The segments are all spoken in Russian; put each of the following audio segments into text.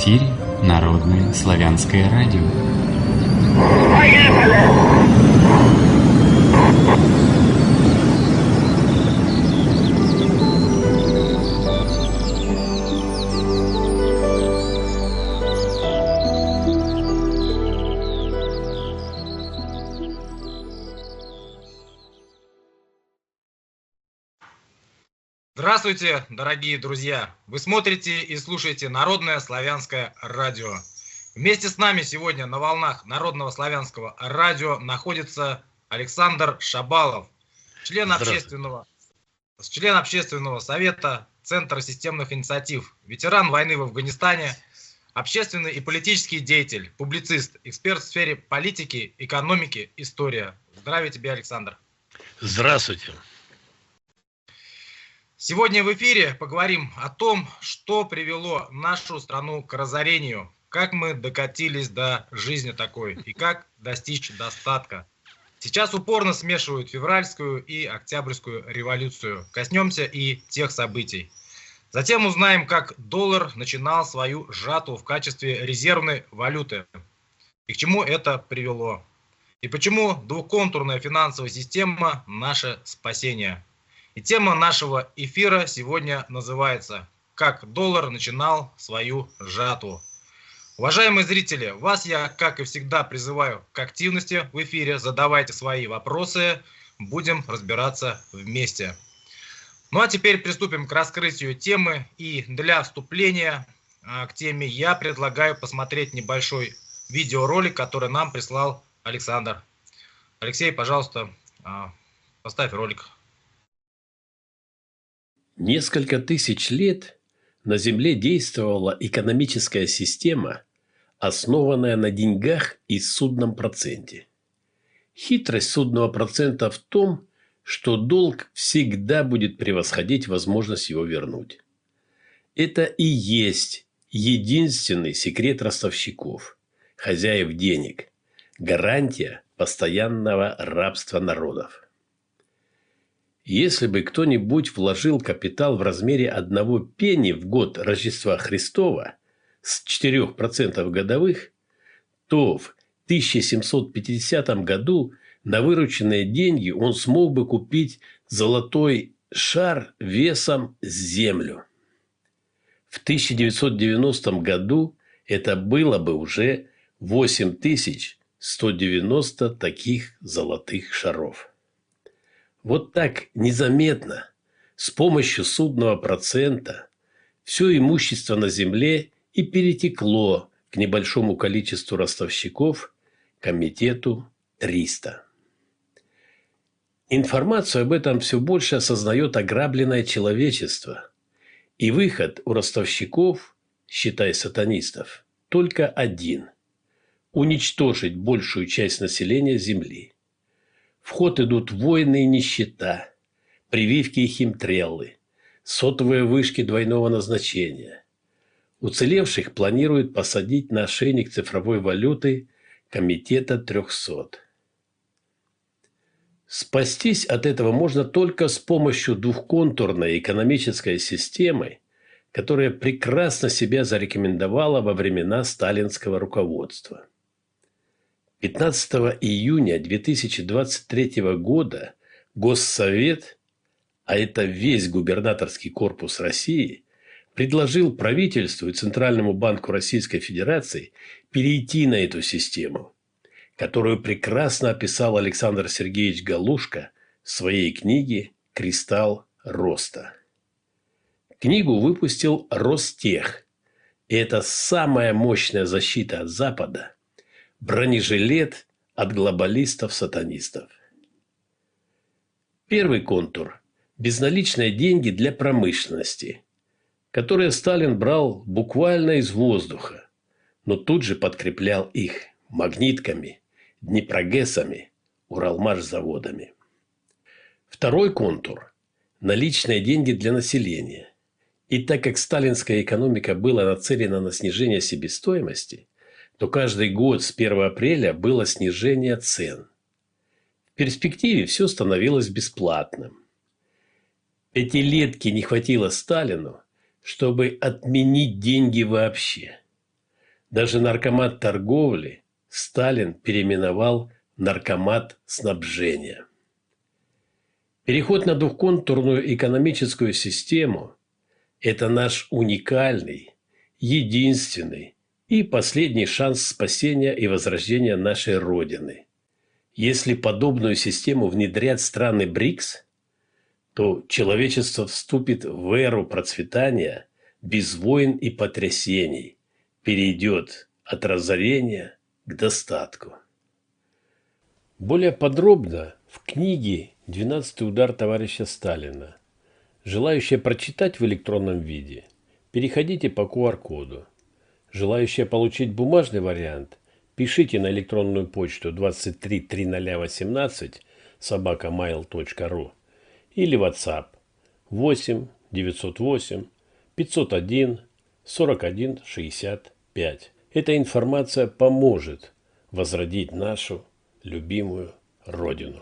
эфире Народное славянское радио. Здравствуйте, дорогие друзья! Вы смотрите и слушаете Народное славянское радио. Вместе с нами сегодня на волнах Народного славянского радио находится Александр Шабалов, член общественного совета Центра системных инициатив, ветеран войны в Афганистане, общественный и политический деятель, публицист, эксперт в сфере политики, экономики, история. Здравия тебе, Александр! Здравствуйте! Сегодня в эфире поговорим о том, что привело нашу страну к разорению, как мы докатились до жизни такой и как достичь достатка. Сейчас упорно смешивают февральскую и октябрьскую революцию. Коснемся и тех событий. Затем узнаем, как доллар начинал свою жатву в качестве резервной валюты и к чему это привело. И почему двухконтурная финансовая система – наше спасение. И тема нашего эфира сегодня называется «Как доллар начинал свою жатву». Уважаемые зрители, вас я, как и всегда, призываю к активности в эфире. Задавайте свои вопросы, будем разбираться вместе. Ну а теперь приступим к раскрытию темы. И для вступления к теме я предлагаю посмотреть небольшой видеоролик, который нам прислал Александр. Алексей, пожалуйста, поставь ролик. Несколько тысяч лет на Земле действовала экономическая система, основанная на деньгах и судном проценте. Хитрость судного процента в том, что долг всегда будет превосходить возможность его вернуть. Это и есть единственный секрет ростовщиков, хозяев денег, гарантия постоянного рабства народов. Если бы кто-нибудь вложил капитал в размере 1 пенни в год Рождества Христова с 4% годовых, то в 1750 году на вырученные деньги он смог бы купить золотой шар весом с землю. В 1990 году это было бы уже 8190 таких золотых шаров. Вот так незаметно, с помощью судного процента, все имущество на земле и перетекло к небольшому количеству ростовщиков, комитету 300. Информацию об этом все больше осознает ограбленное человечество. И выход у ростовщиков, считай сатанистов, только один – уничтожить большую часть населения Земли. В ход идут войны и нищета, прививки и химтреллы, сотовые вышки двойного назначения. Уцелевших планируют посадить на ошейник цифровой валюты комитета 300. Спастись от этого можно только с помощью двухконтурной экономической системы, которая прекрасно себя зарекомендовала во времена сталинского руководства. 15 июня 2023 года Госсовет, а это весь губернаторский корпус России, предложил правительству и Центральному банку Российской Федерации перейти на эту систему, которую прекрасно описал Александр Сергеевич Галушко в своей книге «Кристалл роста». Книгу выпустил Ростех, и это самая мощная защита от Запада, бронежилет от глобалистов-сатанистов. Первый контур – безналичные деньги для промышленности, которые Сталин брал буквально из воздуха, но тут же подкреплял их магнитками, днепрогэсами, уралмашзаводами. Второй контур – наличные деньги для населения. И так как сталинская экономика была нацелена на снижение себестоимости, то каждый год с 1 апреля было снижение цен. В перспективе все становилось бесплатным. Пятилетки не хватило Сталину, чтобы отменить деньги вообще. Даже наркомат торговли Сталин переименовал в наркомат снабжения. Переход на двухконтурную экономическую систему – это наш уникальный, единственный и последний шанс спасения и возрождения нашей Родины. Если подобную систему внедрят страны БРИКС, то человечество вступит в эру процветания без войн и потрясений, перейдет от разорения к достатку. Более подробно в книге «12-й удар товарища Сталина». Желающие прочитать в электронном виде, переходите по QR-коду. Желающие получить бумажный вариант, пишите на электронную почту 233018 @mail.ru или WhatsApp 8 908 501 41 65. Эта информация поможет возродить нашу любимую Родину.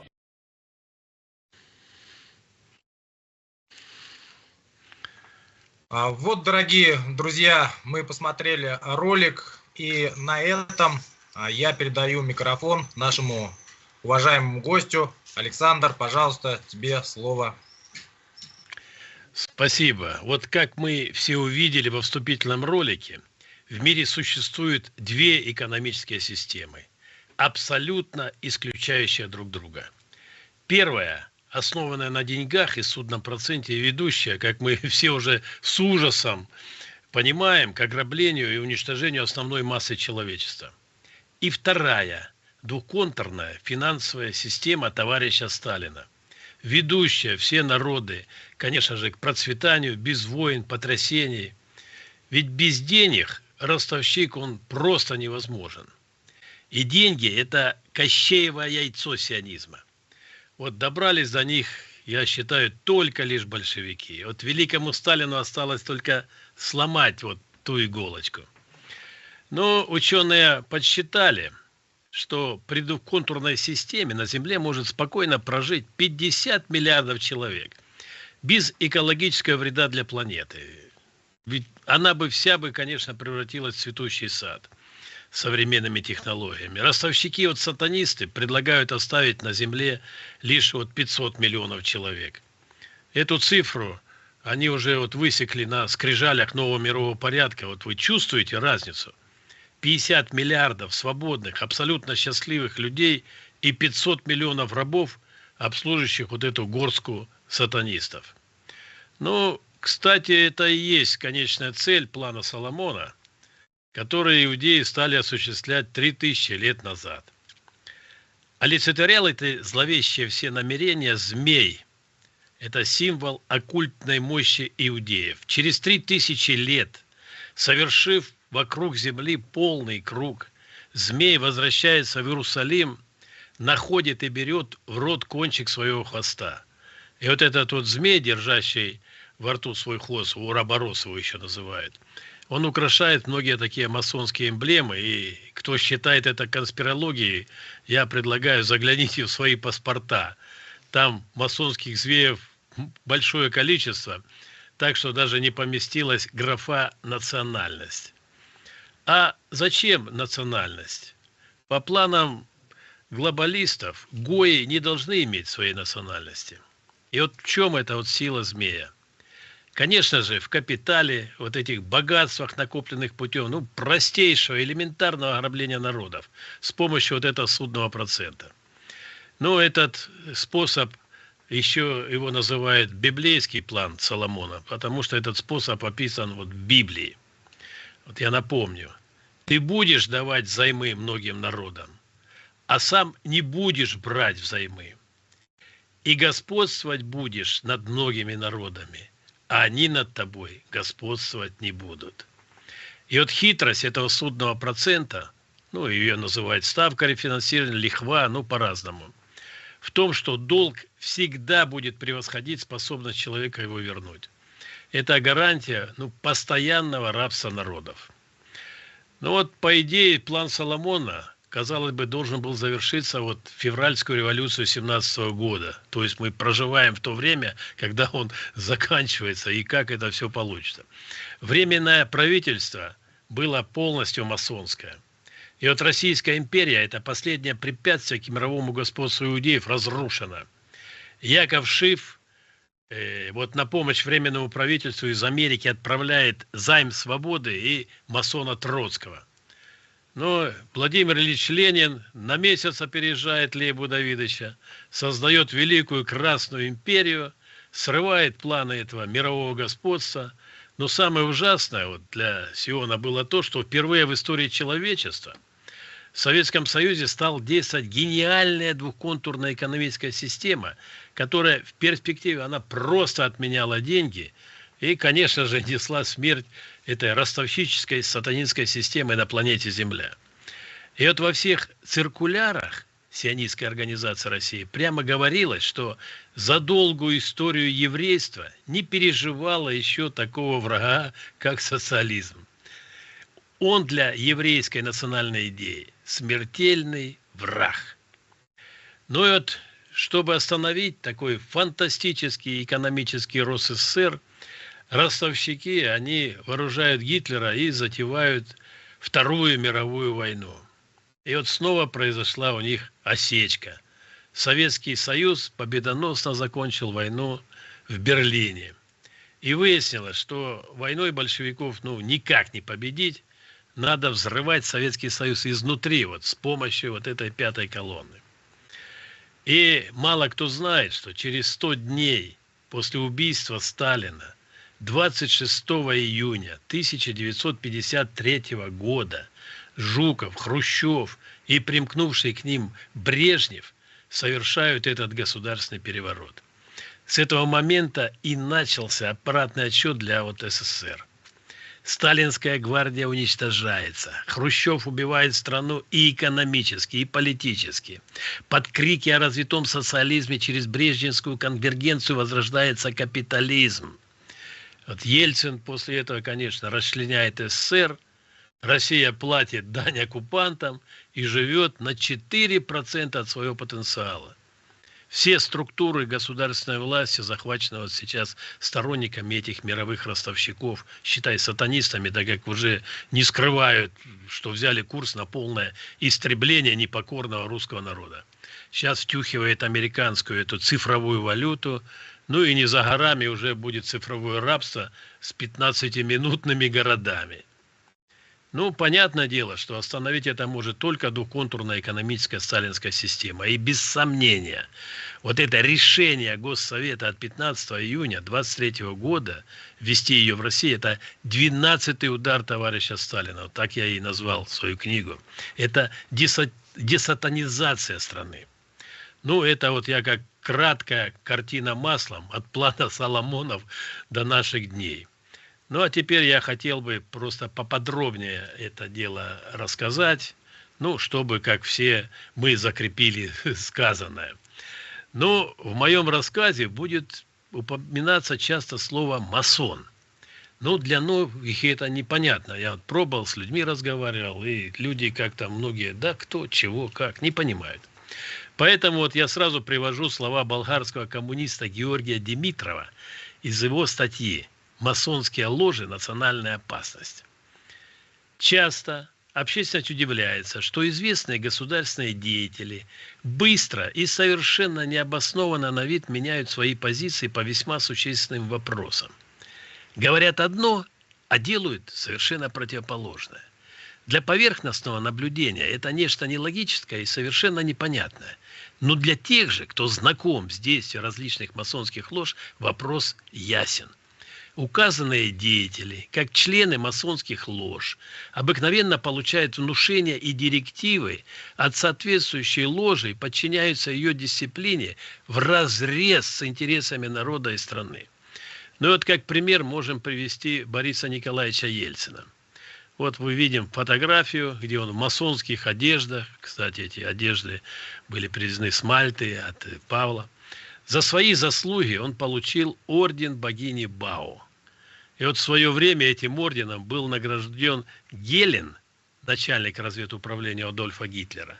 Вот, дорогие друзья, мы посмотрели ролик, и на этом я передаю микрофон нашему уважаемому гостю. Александр, пожалуйста, тебе слово. Спасибо. Вот как мы все увидели во вступительном ролике, в мире существуют две экономические системы, абсолютно исключающие друг друга. Первая, основанная на деньгах и судном проценте, и ведущая, как мы все уже с ужасом понимаем, к ограблению и уничтожению основной массы человечества. И вторая, двухконтурная финансовая система товарища Сталина, ведущая все народы, конечно же, к процветанию без войн, потрясений. Ведь без денег ростовщик, он просто невозможен. И деньги – это Кощеево яйцо сионизма. Вот добрались до них, я считаю, только лишь большевики. Вот великому Сталину осталось только сломать вот ту иголочку. Но ученые подсчитали, что при двухконтурной системе на Земле может спокойно прожить 50 миллиардов человек без экологического вреда для планеты. Ведь она бы вся, конечно, превратилась в цветущий сад современными технологиями. Ростовщики, вот сатанисты, предлагают оставить на Земле лишь вот 500 миллионов человек. Эту цифру они уже вот высекли на скрижалях нового мирового порядка. Вот вы чувствуете разницу? 50 миллиардов свободных, абсолютно счастливых людей и 500 миллионов рабов, обслуживающих вот эту горстку сатанистов. Ну, кстати, это и есть конечная цель плана Соломона, который иудеи стали осуществлять 3000 лет назад. Олицетворял это зловещее все намерения змей. Это символ оккультной мощи иудеев. Через 3000 лет, совершив вокруг земли полный круг, змей возвращается в Иерусалим, находит и берет в рот кончик своего хвоста. И вот этот вот змей, держащий во рту свой хвост, уроборос его еще называют, он украшает многие такие масонские эмблемы, и кто считает это конспирологией, я предлагаю, загляните в свои паспорта. Там масонских змеев большое количество, так что даже не поместилась графа «национальность». А зачем национальность? По планам глобалистов, гои не должны иметь своей национальности. И вот в чем эта вот сила змея? Конечно же, в капитале, вот этих богатствах, накопленных путем, простейшего, элементарного ограбления народов с помощью вот этого судного процента. Но этот способ, еще его называют библейский план Соломона, потому что этот способ описан вот в Библии. Вот я напомню, ты будешь давать взаймы многим народам, а сам не будешь брать взаймы. И господствовать будешь над многими народами, а они над тобой господствовать не будут. И вот хитрость этого судного процента, ее называют ставка рефинансирования, лихва, по-разному, в том, что долг всегда будет превосходить способность человека его вернуть. Это гарантия постоянного рабства народов. По идее, план Соломона, казалось бы, должен был завершиться февральскую революцию 17 года. То есть мы проживаем в то время, когда он заканчивается, и как это все получится. Временное правительство было полностью масонское. И вот Российская империя, это последнее препятствие к мировому господству иудеев, разрушено. Яков Шиф вот на помощь Временному правительству из Америки отправляет займ свободы и масона Троцкого. Но Владимир Ильич Ленин на месяц опережает Лейбу Давидовича, создает Великую Красную империю, срывает планы этого мирового господства. Но самое ужасное вот для Сиона было то, что впервые в истории человечества в Советском Союзе стала действовать гениальная двухконтурная экономическая система, которая в перспективе она просто отменяла деньги и, конечно же, несла смерть этой ростовщической сатанинской системы на планете Земля. И вот во всех циркулярах сионистской организации России прямо говорилось, что за долгую историю еврейства не переживало еще такого врага, как социализм. Он для еврейской национальной идеи смертельный враг. Но вот, чтобы остановить такой фантастический экономический рост СССР, ростовщики, они вооружают Гитлера и затевают Вторую мировую войну. И вот снова произошла у них осечка. Советский Союз победоносно закончил войну в Берлине. И выяснилось, что войной большевиков никак не победить. Надо взрывать Советский Союз изнутри, вот с помощью вот этой пятой колонны. И мало кто знает, что через 100 дней после убийства Сталина, 26 июня 1953 года, Жуков, Хрущев и примкнувший к ним Брежнев совершают этот государственный переворот. С этого момента и начался аппаратный отсчет для СССР. Сталинская гвардия уничтожается. Хрущев убивает страну и экономически, и политически. Под крики о развитом социализме через брежневскую конвергенцию возрождается капитализм. Вот Ельцин после этого, конечно, расчленяет СССР. Россия платит дань оккупантам и живет на 4% от своего потенциала. Все структуры государственной власти захвачены вот сейчас сторонниками этих мировых ростовщиков, считай сатанистами, так как уже не скрывают, что взяли курс на полное истребление непокорного русского народа. Сейчас втюхивает американскую эту цифровую валюту, и не за горами уже будет цифровое рабство с 15-минутными городами. Понятное дело, что остановить это может только двухконтурная экономическая сталинская система. И без сомнения, вот это решение Госсовета от 15 июня 1923 года ввести ее в Россию, это 12-й удар товарища Сталина. Вот так я и назвал свою книгу. Это десатанизация страны. Это вот я как краткая картина маслом от плана Соломонов до наших дней. А теперь я хотел бы просто поподробнее это дело рассказать, чтобы, как все, мы закрепили сказанное. В моем рассказе будет упоминаться часто слово «масон». Для новых это непонятно. Я вот пробовал, с людьми разговаривал, и люди как-то многие, да кто, чего, как, не понимают. Поэтому вот я сразу привожу слова болгарского коммуниста Георгия Димитрова из его статьи «Масонские ложи. Национальная опасность». Часто общественность удивляется, что известные государственные деятели быстро и совершенно необоснованно на вид меняют свои позиции по весьма существенным вопросам. Говорят одно, а делают совершенно противоположное. Для поверхностного наблюдения это нечто нелогическое и совершенно непонятное. Но для тех же, кто знаком с действием различных масонских лож, вопрос ясен. Указанные деятели, как члены масонских лож, обыкновенно получают внушения и директивы от соответствующей ложи и подчиняются ее дисциплине вразрез с интересами народа и страны. Как пример можем привести Бориса Николаевича Ельцина. Вот мы видим фотографию, где он в масонских одеждах. Кстати, эти одежды были привезены с Мальты от Павла. За свои заслуги он получил орден богини Бао. И вот в свое время этим орденом был награжден Гелен, начальник разведуправления Адольфа Гитлера,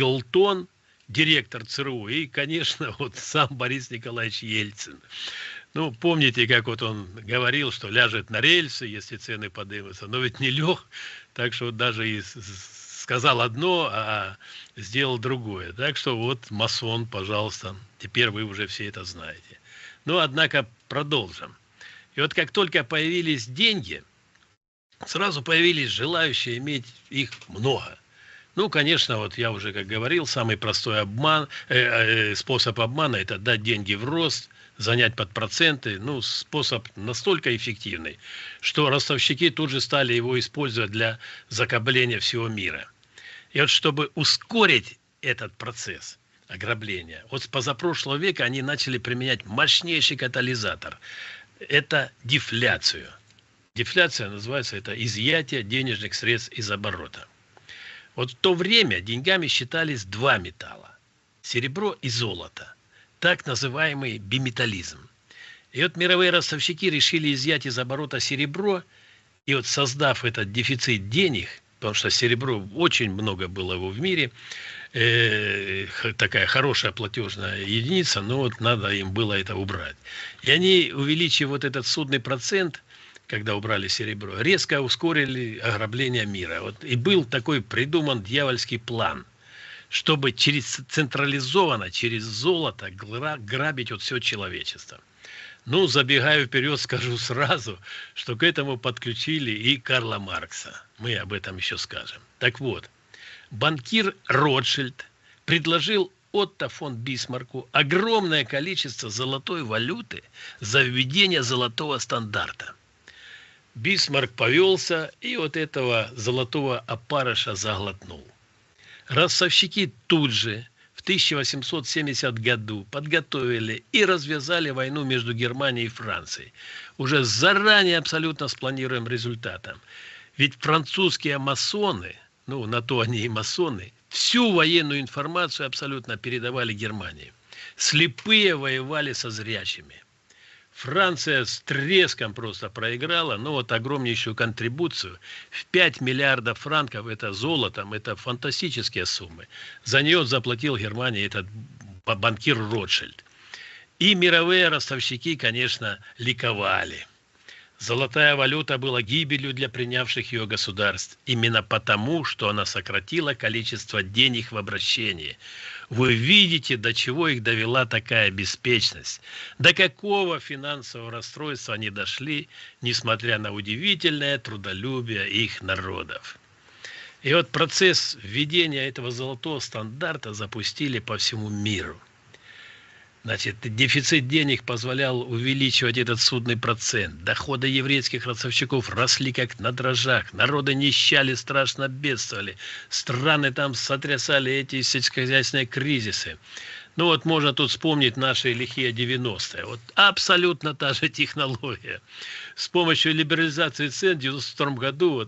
Энглтон, директор ЦРУ, и, конечно, вот сам Борис Николаевич Ельцин. Ну, помните, как вот он говорил, что ляжет на рельсы, если цены поднимутся, но ведь не лег, так что вот даже и сказал одно, а сделал другое. Так что вот масон, пожалуйста, теперь вы уже все это знаете. Но, однако, продолжим. И вот как только появились деньги, сразу появились желающие иметь их много. Ну, конечно, вот я уже как говорил, самый простой способ обмана – это дать деньги в рост, занять под проценты. Ну, способ настолько эффективный, что ростовщики тут же стали его использовать для закобления всего мира. И вот чтобы ускорить этот процесс ограбления, вот с позапрошлого века они начали применять мощнейший катализатор. Это дефляцию. Дефляция называется это изъятие денежных средств из оборота. Вот в то время деньгами считались два металла – серебро и золото, так называемый биметаллизм. И вот мировые ростовщики решили изъять из оборота серебро, и вот создав этот дефицит денег, потому что серебро очень много было его в мире, такая хорошая платежная единица, но вот надо им было это убрать. И они, увеличив вот этот судный процент, когда убрали серебро, резко ускорили ограбление мира. Вот и был такой придуман дьявольский план, чтобы централизованно, через золото грабить вот все человечество. Ну, забегая вперед, скажу сразу, что к этому подключили и Карла Маркса. Мы об этом еще скажем. Так вот, банкир Ротшильд предложил Отто фон Бисмарку огромное количество золотой валюты за введение золотого стандарта. Бисмарк повелся и вот этого золотого опарыша заглотнул. Ростовщики тут же в 1870 году подготовили и развязали войну между Германией и Францией. Уже заранее абсолютно спланируем результатом. Ведь французские масоны, ну на то они и масоны, всю военную информацию абсолютно передавали Германии. Слепые воевали со зрячими. Франция с треском просто проиграла, но вот огромнейшую контрибуцию в 5 миллиардов франков, это золотом, это фантастические суммы. За нее заплатил Германии этот банкир Ротшильд. И мировые ростовщики, конечно, ликовали. Золотая валюта была гибелью для принявших ее государств, именно потому, что она сократила количество денег в обращении. Вы видите, до чего их довела такая беспечность, до какого финансового расстройства они дошли, несмотря на удивительное трудолюбие их народов. И вот процесс введения этого золотого стандарта запустили по всему миру. Значит, дефицит денег позволял увеличивать этот судный процент. Доходы еврейских ростовщиков росли как на дрожжах. Народы нищали, страшно бедствовали. Страны там сотрясали эти сельскохозяйственные кризисы. Ну вот можно тут вспомнить наши лихие 90-е. Вот абсолютно та же технология. С помощью либерализации цен в 1992 году вот,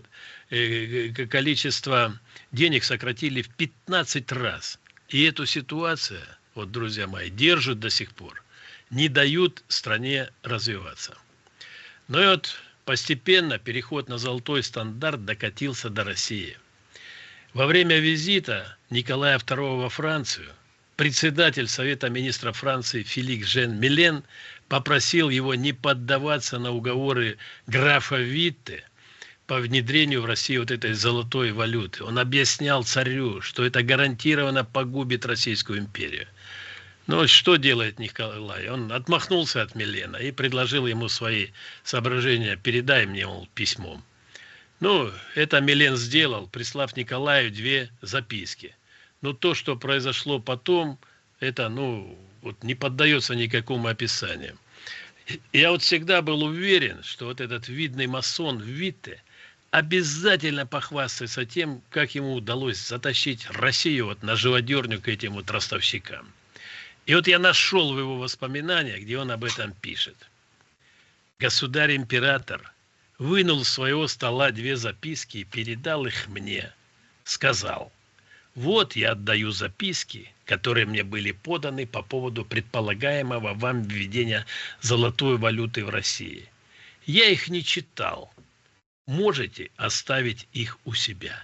количество денег сократили в 15 раз. И эту ситуацию... вот, друзья мои, держат до сих пор, не дают стране развиваться. Но и вот постепенно переход на золотой стандарт докатился до России. Во время визита Николая II во Францию председатель Совета министров Франции Феликс Жан Милен попросил его не поддаваться на уговоры графа Витте по внедрению в Россию вот этой золотой валюты. Он объяснял царю, что это гарантированно погубит Российскую империю. Но что делает Николай? Он отмахнулся от Милена и предложил ему свои соображения: передай мне, мол, письмом. Ну, это Милен сделал, прислав Николаю 2 записки. Но то, что произошло потом, это, ну, вот не поддается никакому описанию. Я вот всегда был уверен, что вот этот видный масон Витте обязательно похвастается тем, как ему удалось затащить Россию вот на живодерню к этим вот ростовщикам. И вот я нашел в его воспоминаниях, где он об этом пишет. Государь-император вынул из своего стола 2 записки и передал их мне. Сказал: вот я отдаю записки, которые мне были поданы по поводу предполагаемого вам введения золотой валюты в России. Я их не читал. Можете оставить их у себя.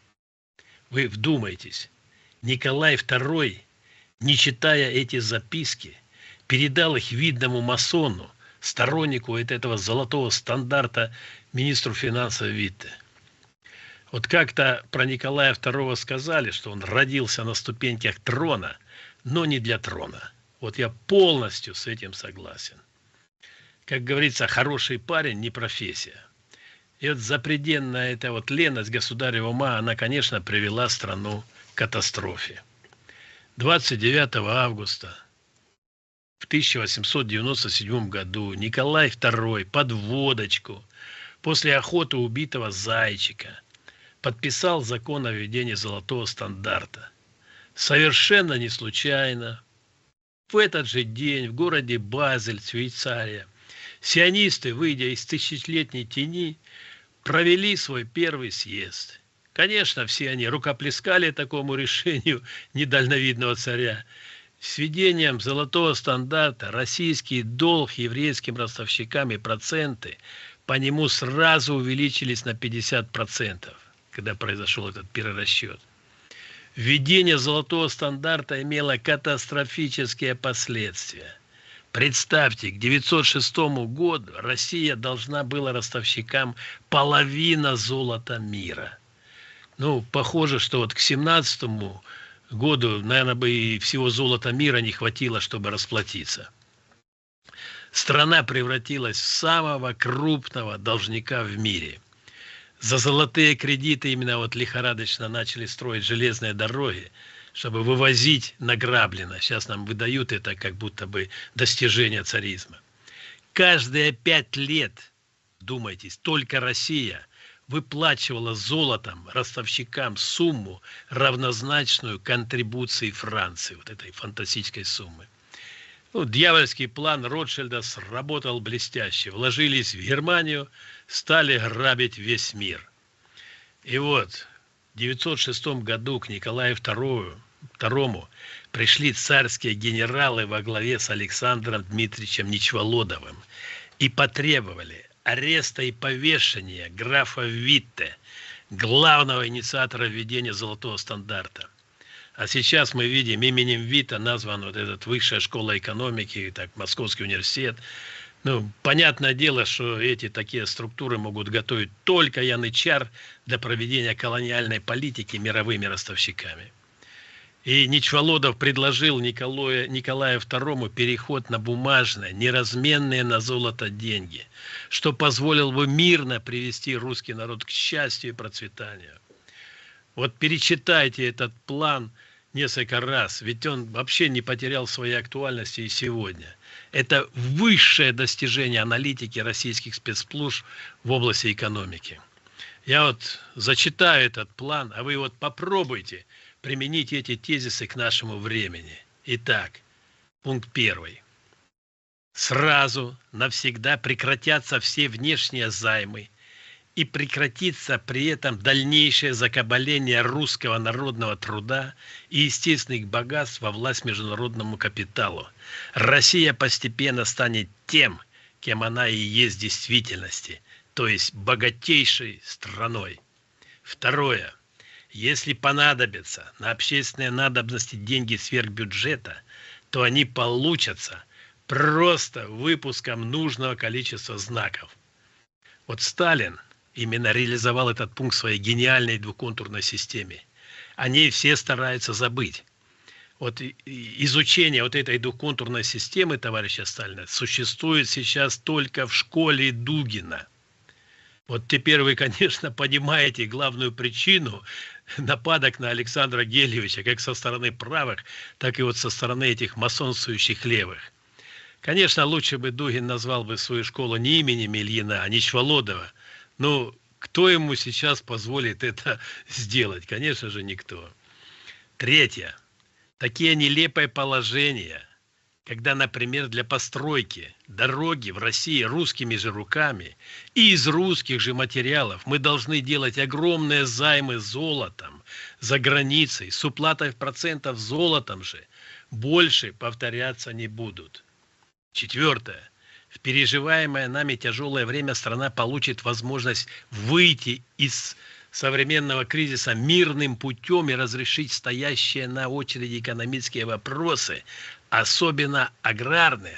Вы вдумайтесь, Николай II, не читая эти записки, передал их видному масону стороннику этого золотого стандарта министру финансов Витте. Вот как-то про Николая II сказали, что он родился на ступеньках трона, но не для трона. Вот я полностью с этим согласен. Как говорится, хороший парень не профессия. И вот запредельная эта вот леность государева ума, она, конечно, привела страну к катастрофе. 29 августа в 1897 году Николай II под водочку после охоты убитого зайчика подписал закон о введении золотого стандарта. Совершенно не случайно в этот же день в городе Базель, Швейцария, сионисты, выйдя из тысячелетней тени, провели свой первый съезд. Конечно, все они рукоплескали такому решению недальновидного царя. С введением золотого стандарта российский долг еврейским ростовщикам и проценты по нему сразу увеличились на 50%, когда произошел этот перерасчет. Введение золотого стандарта имело катастрофические последствия. Представьте, к 1906 году Россия должна была ростовщикам половина золота мира. Ну, похоже, что вот к 1917 году, наверное, бы и всего золота мира не хватило, чтобы расплатиться. Страна превратилась в самого крупного должника в мире. За золотые кредиты именно вот лихорадочно начали строить железные дороги, чтобы вывозить награбленное. Сейчас нам выдают это как будто бы достижение царизма. Каждые 5 лет, думайтесь, только Россия выплачивала золотом ростовщикам сумму, равнозначную контрибуции Франции, вот этой фантастической суммы. Ну, дьявольский план Ротшильда сработал блестяще. Вложились в Германию, стали грабить весь мир. И вот в 906 году к Николаю II пришли царские генералы во главе с Александром Дмитриевичем Нечволодовым и потребовали ареста и повешения графа Витте, главного инициатора введения золотого стандарта. А сейчас мы видим, именем Витте назван вот этот высшая школа экономики, так, Московский университет. Ну, понятное дело, что эти такие структуры могут готовить только янычар для проведения колониальной политики мировыми ростовщиками. И Нечволодов предложил Николаю II переход на бумажные, неразменные на золото деньги, что позволило бы мирно привести русский народ к счастью и процветанию. Вот перечитайте этот план несколько раз, ведь он вообще не потерял своей актуальности и сегодня. Это высшее достижение аналитики российских спецслужб в области экономики. Я вот зачитаю этот план, а вы вот попробуйте применить эти тезисы к нашему времени. Итак, пункт 1. Сразу навсегда прекратятся все внешние займы и прекратится при этом дальнейшее закабаление русского народного труда и естественных богатств во власть международному капиталу. Россия постепенно станет тем, кем она и есть в действительности, то есть богатейшей страной. 2. Если понадобятся на общественные надобности деньги сверх бюджета, то они получатся просто выпуском нужного количества знаков. Вот Сталин именно реализовал этот пункт в своей гениальной двуконтурной системе. О ней все стараются забыть. Вот изучение вот этой двухконтурной системы товарища Сталина существует сейчас только в школе Дугина. Вот теперь вы, конечно, понимаете главную причину нападок на Александра Гелевича, как со стороны правых, так и вот со стороны этих масонствующих левых. Конечно, лучше бы Дугин назвал бы свою школу не именем Ильина, а Нечволодова. Ну, кто ему сейчас позволит это сделать? Конечно же, никто. 3. Такие нелепые положения, когда, например, для постройки дороги в России русскими же руками и из русских же материалов мы должны делать огромные займы золотом за границей, с уплатой процентов золотом же, больше повторяться не будут. 4. В переживаемое нами тяжелое время страна получит возможность выйти из современного кризиса мирным путем и разрешить стоящие на очереди экономические вопросы, особенно аграрные,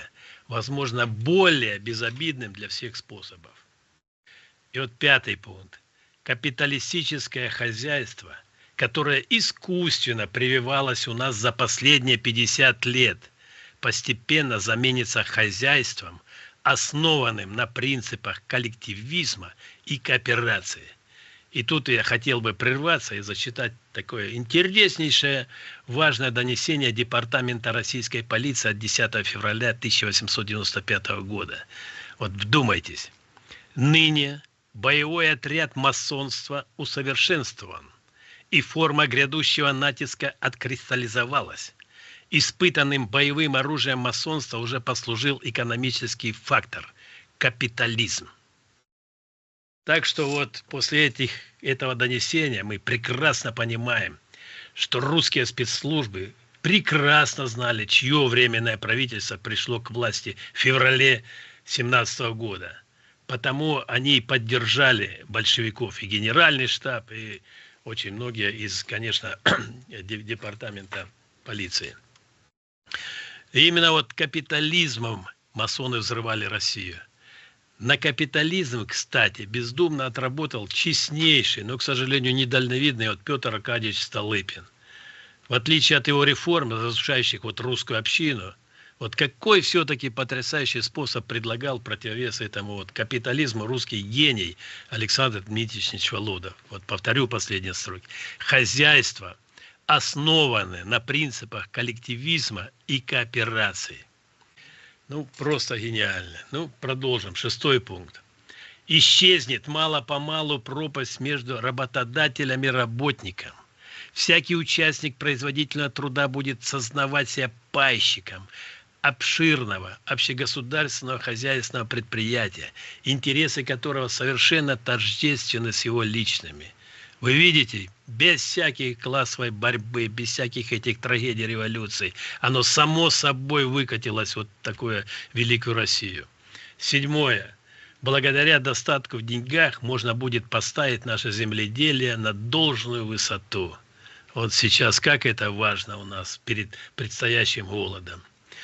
возможно, более безобидным для всех способов. И вот 5-й пункт. Капиталистическое хозяйство, которое искусственно прививалось у нас за последние 50 лет, постепенно заменится хозяйством, основанным на принципах коллективизма и кооперации. И тут я хотел бы прерваться и зачитать такое интереснейшее, важное донесение Департамента российской полиции от 10 февраля 1895 года. Вот вдумайтесь. Ныне боевой отряд масонства усовершенствован, и форма грядущего натиска откристаллизовалась. Испытанным боевым оружием масонства уже послужил экономический фактор – капитализм. Так что вот после этого донесения мы прекрасно понимаем, что русские спецслужбы прекрасно знали, чье временное правительство пришло к власти в феврале 17 года. Потому они поддержали большевиков и генеральный штаб, и очень многие из, конечно, департамента полиции. И именно вот капитализмом масоны взрывали Россию. На капитализм, кстати, бездумно отработал честнейший, но, к сожалению, недальновидный Петр Аркадьевич Столыпин. В отличие от его реформ, разрушающих русскую общину, какой все-таки потрясающий способ предлагал противовес этому капитализму русский гений Александр Дмитриевич Нечволодов. Повторю последние строки. Хозяйство, основанное на принципах коллективизма и кооперации. Просто гениально. Продолжим. 6-й пункт. Исчезнет мало-помалу пропасть между работодателем и работником. Всякий участник производительного труда будет сознавать себя пайщиком обширного общегосударственного хозяйственного предприятия, интересы которого совершенно тождественны с его личными. Вы видите, без всякой классовой борьбы, без всяких этих трагедий революции, оно само собой выкатилось в такую великую Россию. 7-е. Благодаря достатку в деньгах можно будет поставить наше земледелие на должную высоту. Сейчас как это важно у нас перед предстоящим голодом.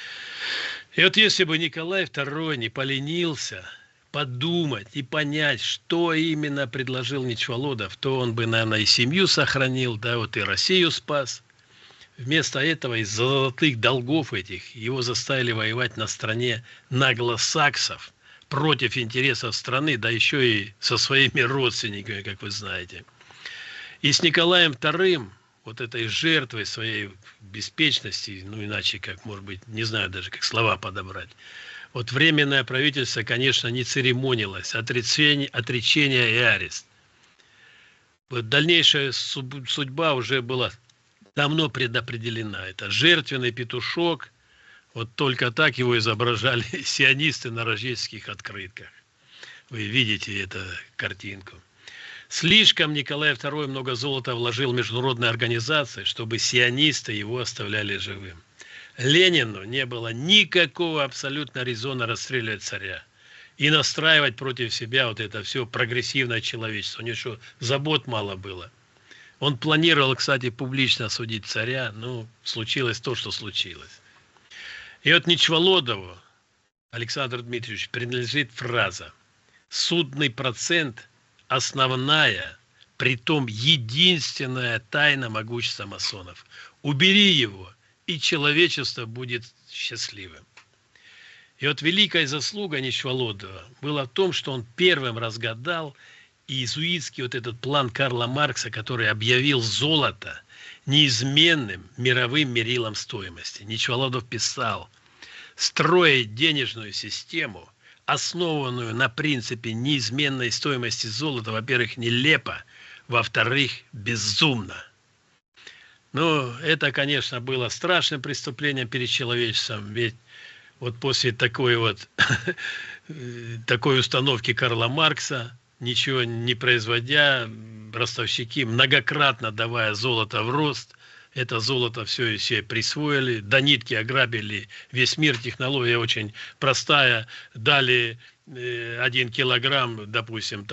И если бы Николай II не поленился подумать и понять, что именно предложил Нечволодов, то он бы, наверное, и семью сохранил, и Россию спас. Вместо этого из золотых долгов этих его заставили воевать на стороне наглосаксов против интересов страны, да еще и со своими родственниками, как вы знаете. И с Николаем II, этой жертвой своей беспечности, иначе как, может быть, не знаю даже, как слова подобрать, временное правительство, конечно, не церемонилось, отречение и арест. Дальнейшая судьба уже была давно предопределена. Это жертвенный петушок, только так его изображали сионисты на рождественских открытках. Вы видите эту картинку. Слишком Николай II много золота вложил в международные организации, чтобы сионисты его оставляли живым. Ленину не было никакого абсолютно резона расстреливать царя и настраивать против себя это все прогрессивное человечество. У него что, забот мало было. Он планировал, кстати, публично осудить царя, но случилось то, что случилось. И Нечволодову, Александру Дмитриевичу, принадлежит фраза: «Судный процент – основная, притом единственная тайна могущества масонов. Убери его, и человечество будет счастливым». И великая заслуга Нечволодова была в том, что он первым разгадал иезуитский этот план Карла Маркса, который объявил золото неизменным мировым мерилом стоимости. Нечволодов писал: «Строить денежную систему, основанную на принципе неизменной стоимости золота, во-первых, нелепо, во-вторых, безумно». Это, конечно, было страшным преступлением перед человечеством, ведь после такой установки Карла Маркса, ничего не производя, ростовщики, многократно давая золото в рост, это золото все себе присвоили, до нитки ограбили весь мир. Технология очень простая. Дали 1 килограмм, допустим,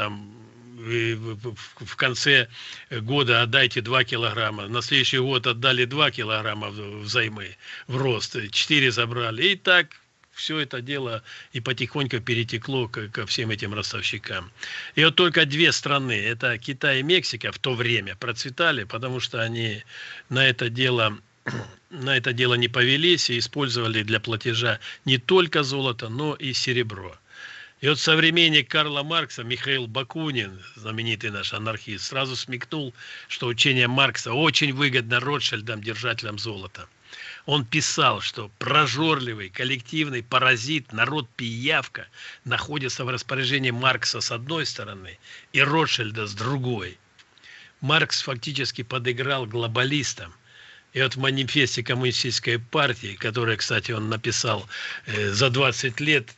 в конце года отдайте 2 килограмма. На следующий год отдали 2 килограмма взаймы в рост, 4 забрали. И так все это дело и потихоньку перетекло ко всем этим ростовщикам. И вот только две страны, это Китай и Мексика, в то время процветали, потому что они на это дело не повелись и использовали для платежа не только золото, но и серебро. И вот современник Карла Маркса Михаил Бакунин, знаменитый наш анархист, сразу смекнул, что учение Маркса очень выгодно Ротшильдам, держателям золота. Он писал, что прожорливый коллективный паразит, народ-пиявка, находится в распоряжении Маркса с одной стороны и Ротшильда с другой. Маркс фактически подыграл глобалистам. И вот в манифесте Коммунистической партии, который, кстати, он написал за 20 лет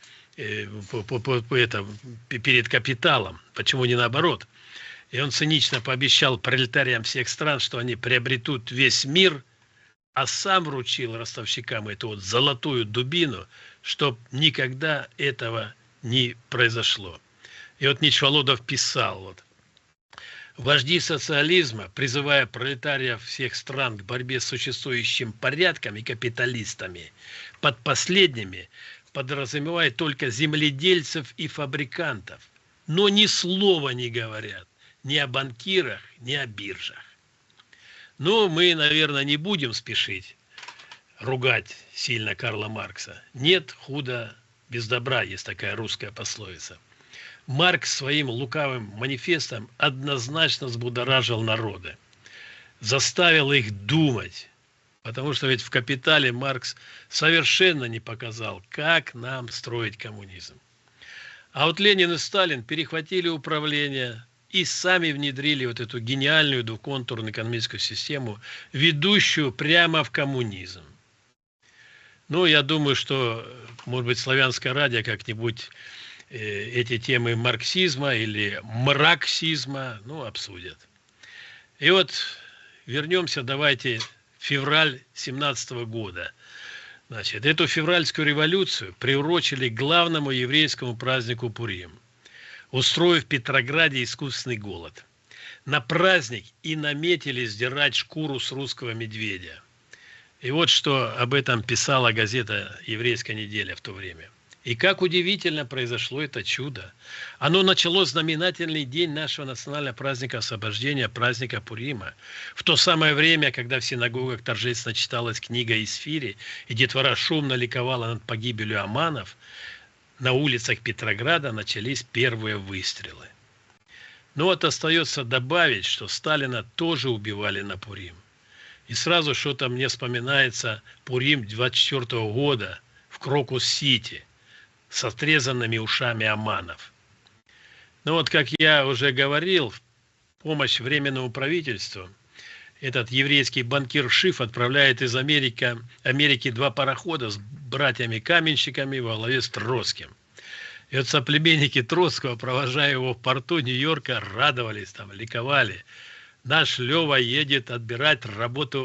перед капиталом, почему не наоборот, и он цинично пообещал пролетариям всех стран, что они приобретут весь мир, а сам вручил ростовщикам эту вот золотую дубину, чтоб никогда этого не произошло. И вот Ничволодов писал, вот, вожди социализма, призывая пролетариев всех стран к борьбе с существующим порядком и капиталистами, под последними подразумевают только земледельцев и фабрикантов, но ни слова не говорят ни о банкирах, ни о биржах. Но мы, наверное, не будем спешить ругать сильно Карла Маркса. Нет худа без добра, есть такая русская пословица. Маркс своим лукавым манифестом однозначно взбудоражил народы, заставил их думать, потому что ведь в «Капитале» Маркс совершенно не показал, как нам строить коммунизм. А вот Ленин и Сталин перехватили управление и сами внедрили вот эту гениальную двухконтурную экономическую систему, ведущую прямо в коммунизм. Ну, я думаю, что, может быть, Славянское радио как-нибудь эти темы марксизма или мраксизма, ну, обсудят. И вот вернемся, давайте, в февраль 17 года. Значит, эту февральскую революцию приурочили к главному еврейскому празднику Пурим, устроив в Петрограде искусственный голод. На праздник и наметили сдирать шкуру с русского медведя. И вот что об этом писала газета «Еврейская неделя» в то время. И как удивительно произошло это чудо. Оно началось в знаменательный день нашего национального праздника освобождения, праздника Пурима. В то самое время, когда в синагогах торжественно читалась книга Исфири, и детвора шумно ликовала над погибелью аманов, на улицах Петрограда начались первые выстрелы. Но вот остается добавить, что Сталина тоже убивали на Пурим. И сразу что-то мне вспоминается Пурим 24 года в Крокус-Сити с отрезанными ушами аманов. Но вот, как я уже говорил, в помощь Временному правительству этот еврейский банкир Шиф отправляет из Америки 2 парохода с братьями-каменщиками во главе с Троцким. И вот соплеменники Троцкого, провожая его в порту Нью-Йорка, радовались, там, ликовали. Наш Лева едет отбирать работу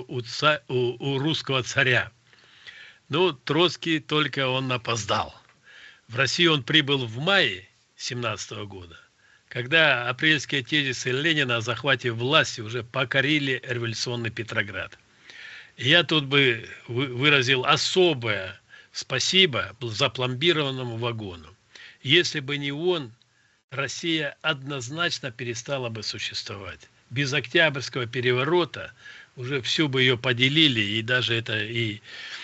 у русского царя. Ну, Троцкий только он опоздал. В Россию он прибыл в мае 17 года, когда апрельские тезисы Ленина о захвате власти уже покорили революционный Петроград. И я тут бы выразил особое спасибо запломбированному вагону. Если бы не он, Россия однозначно перестала бы существовать. Без Октябрьского переворота уже всю бы ее поделили, и даже это и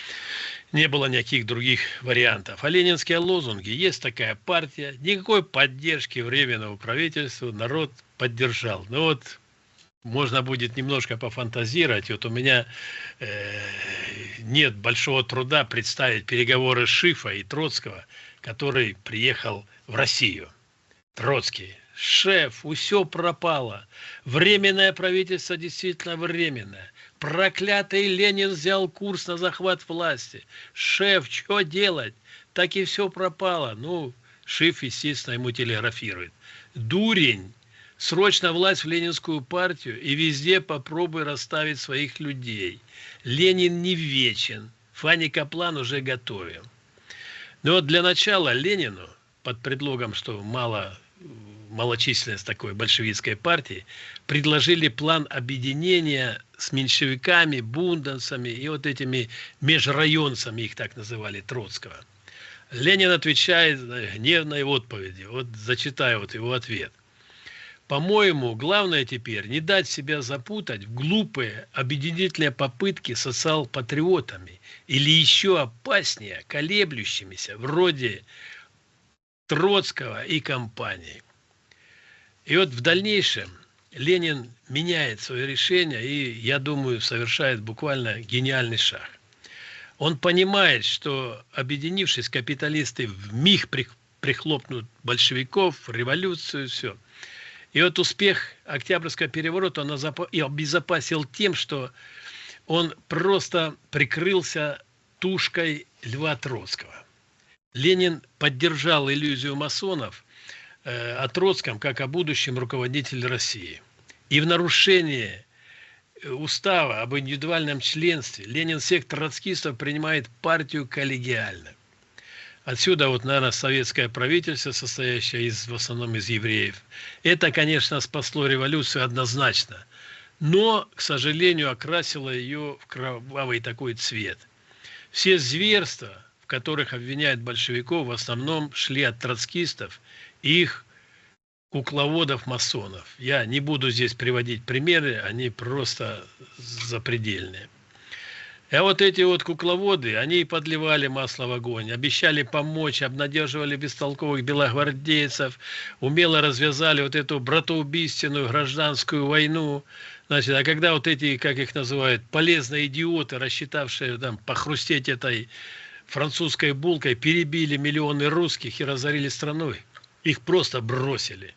не было никаких других вариантов. А ленинские лозунги: есть такая партия, никакой поддержки Временного правительства, народ поддержал. Ну вот, можно будет немножко пофантазировать. Вот у меня нет большого труда представить переговоры Шифа и Троцкого, который приехал в Россию. Троцкий: шеф, все пропало. Временное правительство действительно временное. Проклятый Ленин взял курс на захват власти. Шеф, что делать? Так и все пропало. Ну, Шиф, естественно, ему телеграфирует: дурень, срочно власть в ленинскую партию и везде попробуй расставить своих людей. Ленин не вечен. Фанни Каплан уже готовим. Но вот для начала Ленину, под предлогом, что малочисленность такой большевистской партии, предложили план объединения с меньшевиками, бундовцами и вот этими межрайонцами, их так называли, Троцкого. Ленин отвечает гневной отповедью. Вот зачитаю вот его ответ. По-моему, главное теперь не дать себя запутать в глупые объединительные попытки социал-патриотами или еще опаснее колеблющимися вроде Троцкого и компании. И вот в дальнейшем Ленин меняет свое решение и, я думаю, совершает буквально гениальный шаг. Он понимает, что, объединившись, капиталисты вмиг прихлопнут большевиков, революцию, все. И вот успех Октябрьского переворота он обезопасил тем, что он просто прикрылся тушкой Льва Троцкого. Ленин поддержал иллюзию масонов о Троцком как о будущем руководителе России. И в нарушение устава об индивидуальном членстве Ленин всех троцкистов принимает партию коллегиально. Отсюда вот, наверное, советское правительство, состоящее в основном из евреев. Это, конечно, спасло революцию однозначно, но, к сожалению, окрасило ее в кровавый такой цвет. Все зверства, в которых обвиняют большевиков, в основном шли от троцкистов и их кукловодов-масонов. Я не буду здесь приводить примеры, они просто запредельные. А вот эти вот кукловоды, они подливали масло в огонь, обещали помочь, обнадеживали бестолковых белогвардейцев, умело развязали вот эту братоубийственную гражданскую войну. Значит, а когда вот эти, как их называют, полезные идиоты, рассчитавшие там похрустеть этой французской булкой, перебили миллионы русских и разорили страной, их просто бросили.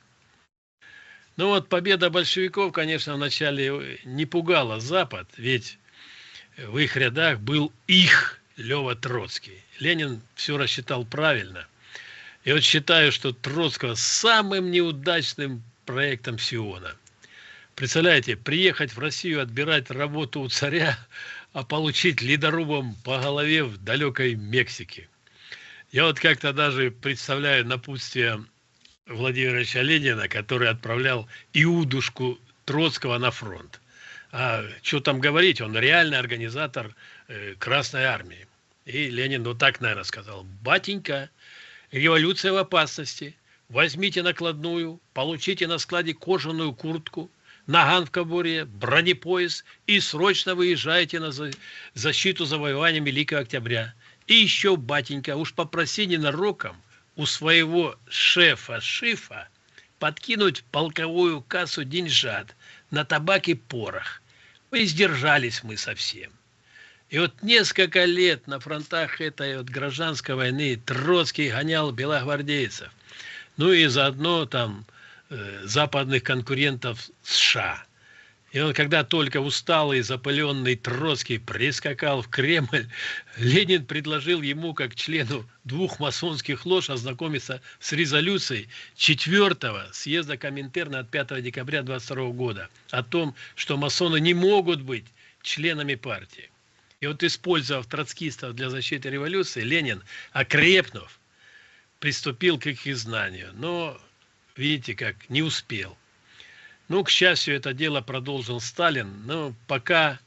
Ну вот победа большевиков, конечно, вначале не пугала Запад, ведь в их рядах был их Лёва Троцкий. Ленин все рассчитал правильно. И вот считаю, что Троцкого самым неудачным проектом Сиона. Представляете, приехать в Россию, отбирать работу у царя, а получить ледорубом по голове в далекой Мексике. Я вот как-то даже представляю напутствие Владимира Ильича Ленина, который отправлял Иудушку Троцкого на фронт. А что там говорить, он реальный организатор Красной Армии. И Ленин вот так, наверное, сказал: батенька, революция в опасности, возьмите накладную, получите на складе кожаную куртку, наган в кобуре, бронепояс и срочно выезжайте на защиту завоевания Великого Октября. И еще, батенька, уж попроси ненароком у своего шефа Шифа подкинуть в полковую кассу деньжат на табак и порох. Издержались мы совсем. И вот несколько лет на фронтах этой вот гражданской войны Троцкий гонял белогвардейцев. Ну и заодно там западных конкурентов США. И он, когда только усталый, запыленный Троцкий прискакал в Кремль, Ленин предложил ему, как члену двух масонских лож, ознакомиться с резолюцией 4-го съезда Коминтерна от 5 декабря 1922 года о том, что масоны не могут быть членами партии. И вот, использовав троцкистов для защиты революции, Ленин, окрепнув, приступил к их изгнанию. Но, видите как, не успел. Ну, к счастью, это дело продолжил Сталин, но пока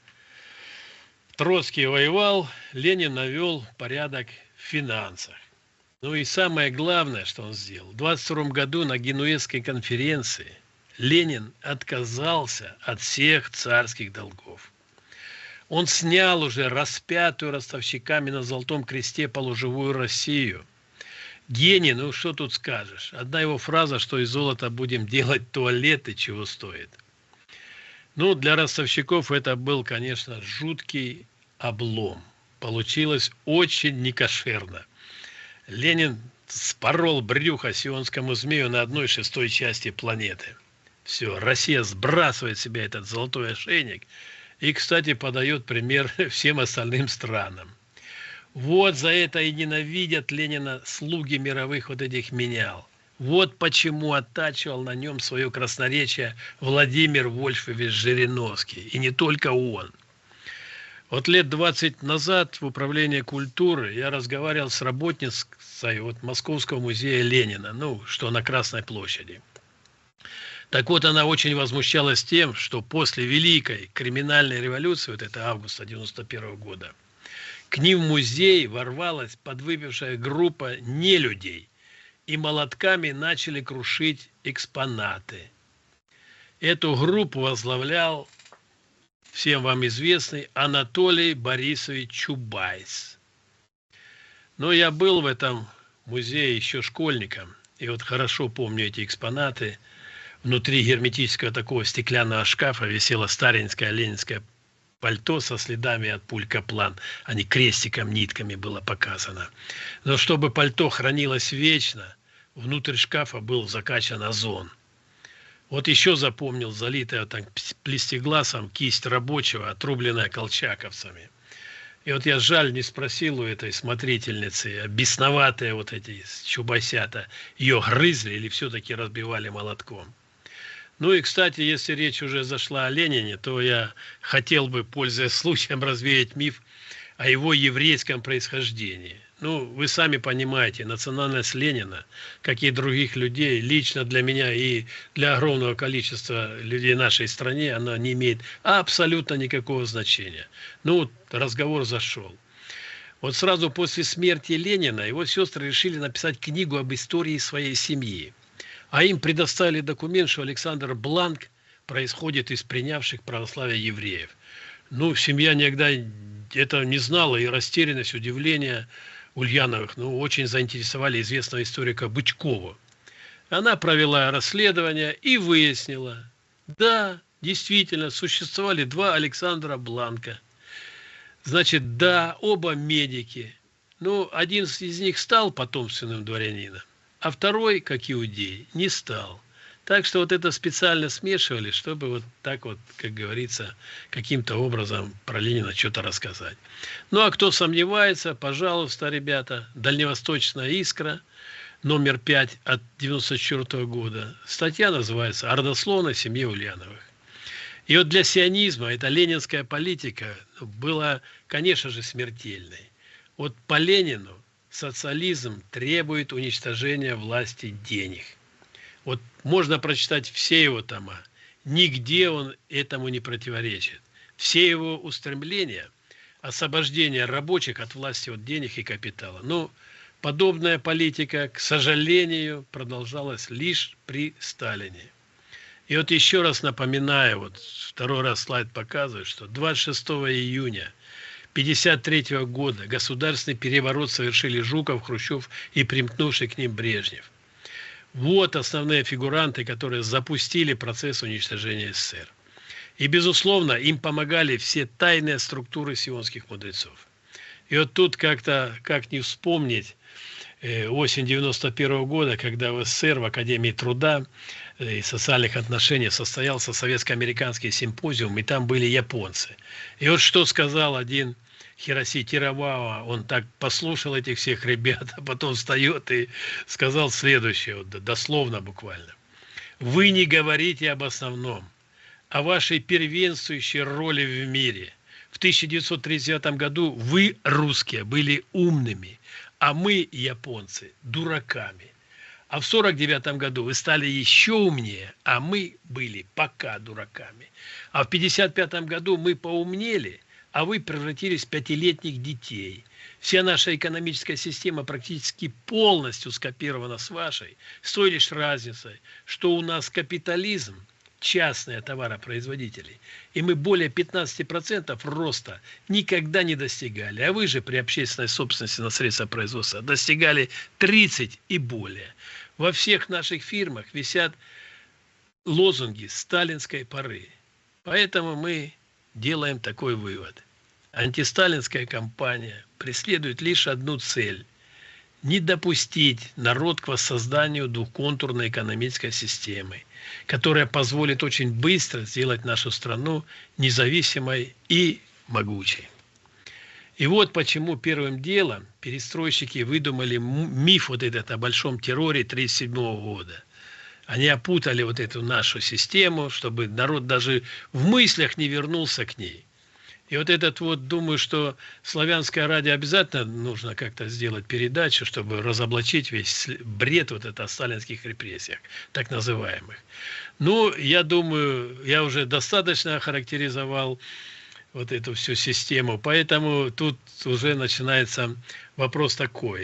Троцкий воевал, Ленин навел порядок в финансах. Ну и самое главное, что он сделал, в 1922 году на Генуэзской конференции Ленин отказался от всех царских долгов. Он снял уже распятую ростовщиками на Золотом кресте полуживую Россию. Гений, ну что тут скажешь? Одна его фраза, что из золота будем делать туалеты, чего стоит. Ну, для ростовщиков это был, конечно, жуткий облом. Получилось очень некошерно. Ленин спорол брюхо сионскому змею на 1/6 части планеты. Все, Россия сбрасывает с себя этот золотой ошейник и, кстати, подает пример всем остальным странам. Вот за это и ненавидят Ленина слуги мировых вот этих менял. Вот почему оттачивал на нем свое красноречие Владимир Вольфович Жириновский. И не только он. Вот лет 20 назад в управлении культуры я разговаривал с работницей вот Московского музея Ленина, ну, что на Красной площади. Так вот, она очень возмущалась тем, что после Великой криминальной революции, вот это августа 91 года, К ним в музей ворвалась подвыпившая группа нелюдей и молотками начали крушить экспонаты. Эту группу возглавлял всем вам известный Анатолий Борисович Чубайс. Но я был в этом музее еще школьником, и вот хорошо помню эти экспонаты. Внутри герметического такого стеклянного шкафа висело старенькое ленинское пальто со следами от пуль Каплан. Они крестиком, нитками было показано. Но чтобы пальто хранилось вечно, внутрь шкафа был закачан озон. Вот еще запомнил залитая так плестигласом кисть рабочего, отрубленная колчаковцами. И вот я жаль не спросил у этой смотрительницы, бесноватые вот эти чубайсята, ее грызли или все-таки разбивали молотком. Ну и, кстати, если речь уже зашла о Ленине, то я хотел бы, пользуясь случаем, развеять миф о его еврейском происхождении. Ну, вы сами понимаете, национальность Ленина, как и других людей, лично для меня и для огромного количества людей в нашей стране, она не имеет абсолютно никакого значения. Ну, вот разговор зашел. Вот сразу после смерти Ленина его сестры решили написать книгу об истории своей семьи. А им предоставили документ, что Александр Бланк происходит из принявших православие евреев. Ну, семья никогда это не знала, и растерянность, удивление Ульяновых, очень заинтересовали известного историка Бычкова. Она провела расследование и выяснила, да, действительно, существовали два Александра Бланка. Значит, да, оба медики. Ну, один из них стал потомственным дворянином, а второй, как иудей, не стал. Так что вот это специально смешивали, чтобы вот так вот, как говорится, каким-то образом про Ленина что-то рассказать. Ну, а кто сомневается, пожалуйста, ребята, «Дальневосточная искра», номер 5 от 1994 года. Статья называется «О родословной семье Ульяновых». И вот для сионизма эта ленинская политика была, конечно же, смертельной. Вот по Ленину социализм требует уничтожения власти денег. Вот можно прочитать все его тома. Нигде он этому не противоречит. Все его устремления – освобождение рабочих от власти, от денег и капитала. Но подобная политика, к сожалению, продолжалась лишь при Сталине. И вот еще раз напоминаю, вот второй раз слайд показывает, что 26 июня 1953 года государственный переворот совершили Жуков, Хрущев и примкнувший к ним Брежнев. Вот основные фигуранты, которые запустили процесс уничтожения СССР. И, безусловно, им помогали все тайные структуры сионских мудрецов. И вот тут как-то, как не вспомнить, осень 91 года, когда в СССР в Академии труда и социальных отношений состоялся советско-американский симпозиум, и там были японцы. И вот что сказал один Хироси Тиравава, он так послушал этих всех ребят, а потом встает и сказал следующее, вот, дословно буквально. Вы не говорите об основном, о вашей первенствующей роли в мире. В 1939 году вы, русские, были умными, а мы, японцы, дураками. А в 1949 году вы стали еще умнее, а мы были пока дураками. А в 1955 году мы поумнели, а вы превратились в пятилетних детей. Вся наша экономическая система практически полностью скопирована с вашей, с той лишь разницей, что у нас капитализм, частные товаропроизводители, и мы более 15% роста никогда не достигали. А вы же при общественной собственности на средства производства достигали 30 и более. Во всех наших фирмах висят лозунги сталинской поры. Поэтому мы делаем такой вывод. Антисталинская кампания преследует лишь одну цель – не допустить народ к воссозданию двухконтурной экономической системы, которая позволит очень быстро сделать нашу страну независимой и могучей. И вот почему первым делом перестройщики выдумали миф вот этот о большом терроре 1937 года. Они опутали вот эту нашу систему, чтобы народ даже в мыслях не вернулся к ней. И вот этот вот, думаю, что славянское радио обязательно нужно как-то сделать передачу, чтобы разоблачить весь бред вот это о сталинских репрессиях, так называемых. Ну, я думаю, я уже достаточно охарактеризовал вот эту всю систему. Поэтому тут уже начинается вопрос такой,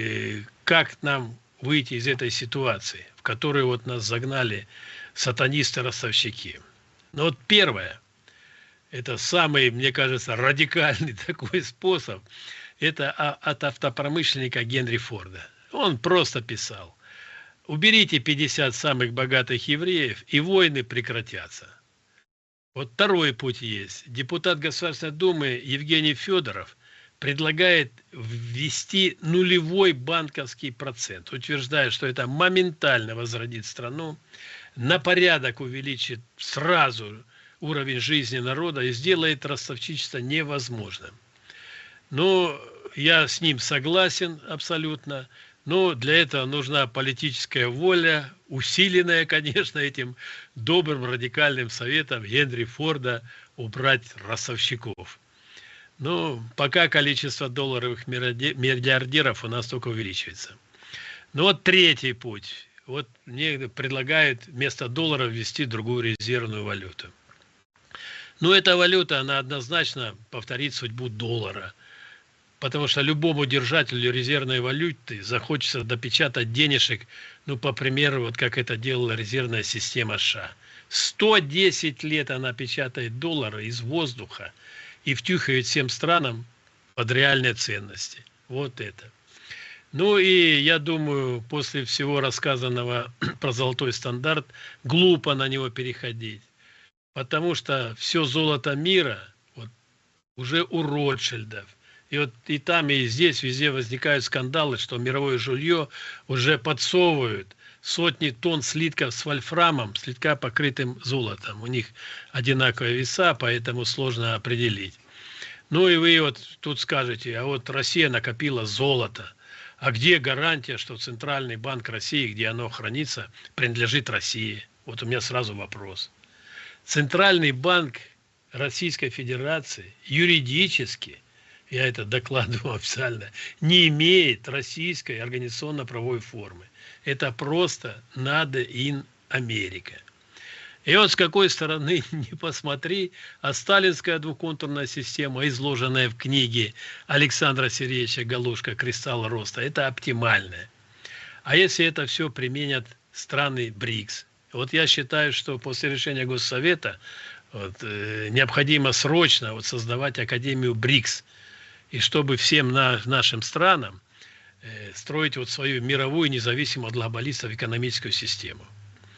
как нам выйти из этой ситуации, в которую вот нас загнали сатанисты-ростовщики. Ну вот первое, это самый, мне кажется, радикальный такой способ, это от автопромышленника Генри Форда. Он просто писал: уберите 50 самых богатых евреев, и войны прекратятся. Вот второй путь есть. Депутат Государственной Думы Евгений Федоров предлагает ввести нулевой банковский процент, утверждая, что это моментально возродит страну, на порядок увеличит сразу уровень жизни народа и сделает ростовщичество невозможным. Но я с ним согласен абсолютно. Но для этого нужна политическая воля, усиленная, конечно, этим добрым радикальным советом Генри Форда убрать ростовщиков. Но пока количество долларовых миллиардеров у нас только увеличивается. Ну вот третий путь. Вот мне предлагают вместо доллара ввести другую резервную валюту. Но эта валюта, она однозначно повторит судьбу доллара. Потому что любому держателю резервной валюты захочется допечатать денежек, ну, по примеру, вот как это делала резервная система США. 110 лет она печатает доллары из воздуха и втюхает всем странам под реальные ценности. Вот это. Ну и я думаю, после всего рассказанного про золотой стандарт, глупо на него переходить. Потому что все золото мира вот, уже у Ротшильдов. И вот и там, и здесь везде возникают скандалы, что мировое жулье уже подсовывают сотни тонн слитков с вольфрамом, слитка покрытым золотом. У них одинаковые веса, поэтому сложно определить. Ну и вы вот тут скажете, а вот Россия накопила золото. А где гарантия, что Центральный банк России, где оно хранится, принадлежит России? Вот у меня сразу вопрос. Центральный банк Российской Федерации юридически, я это докладываю официально, не имеет российской организационно-правовой формы. Это просто надо ин Америка. И вот с какой стороны не посмотри, а сталинская двухконтурная система, изложенная в книге Александра Сергеевича Галушка «Кристалл роста», это оптимальная. А если это все применят страны БРИКС? Вот я считаю, что после решения Госсовета необходимо срочно создавать Академию БРИКС, и чтобы всем нашим странам строить свою мировую независимую от глобалистов экономическую систему.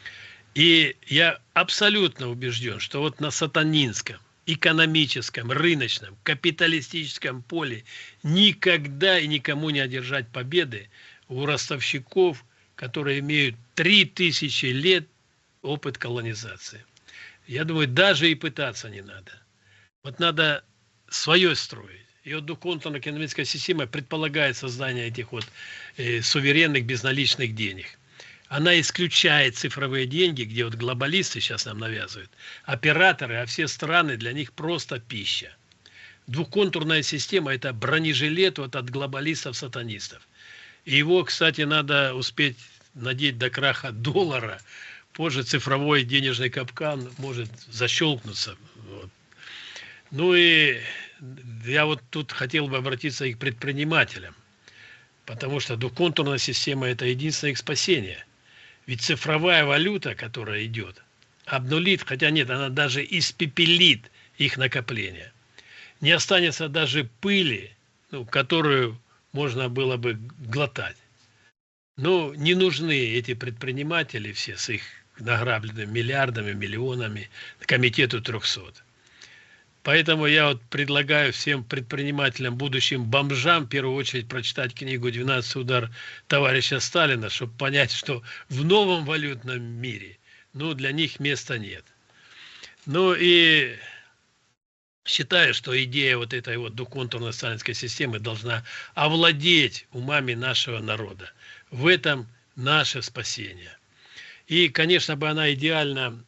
И я абсолютно убежден, что вот на сатанинском, экономическом, рыночном, капиталистическом поле никогда и никому не одержать победы у ростовщиков, которые имеют 3000 лет опыт колонизации. Я думаю, даже и пытаться не надо. Вот надо свое строить. И вот двухконтурная экономическая система предполагает создание этих суверенных безналичных денег. Она исключает цифровые деньги, где вот глобалисты сейчас нам навязывают, операторы, а все страны для них просто пища. Двухконтурная система – это бронежилет от глобалистов-сатанистов. И его, кстати, надо успеть надеть до краха доллара. Позже цифровой денежный капкан может защелкнуться. Вот. Ну и я вот тут хотел бы обратиться и к предпринимателям. Потому что двухконтурная система – это единственное их спасение. Ведь цифровая валюта, которая идет, обнулит, хотя нет, она даже испепелит их накопление. Не останется даже пыли, которую можно было бы глотать. Но не нужны эти предприниматели все с их награбленными миллиардами, миллионами комитету 300. Поэтому я предлагаю всем предпринимателям, будущим бомжам, в первую очередь прочитать книгу «12 удар» товарища Сталина, чтобы понять, что в новом валютном мире, для них места нет. Ну и считаю, что идея этой двухконтурной сталинской системы должна овладеть умами нашего народа. В этом наше спасение. И, конечно, бы она идеально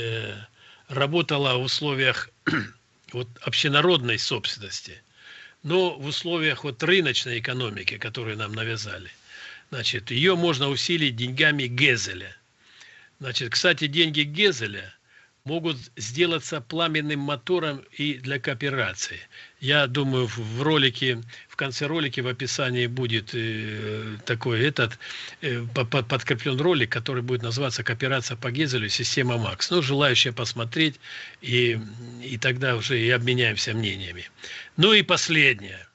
работала в условиях общенародной собственности, но в условиях рыночной экономики, которую нам навязали. Значит, ее можно усилить деньгами Гезеля. Значит, кстати, деньги Гезеля могут сделаться пламенным мотором и для кооперации. Я думаю, в ролике, в конце ролика в описании будет такой подкреплен ролик, который будет называться «Кооперация по Гезелю. Система МАКС». Ну, желающие посмотреть, и тогда уже и обменяемся мнениями. Ну и последнее.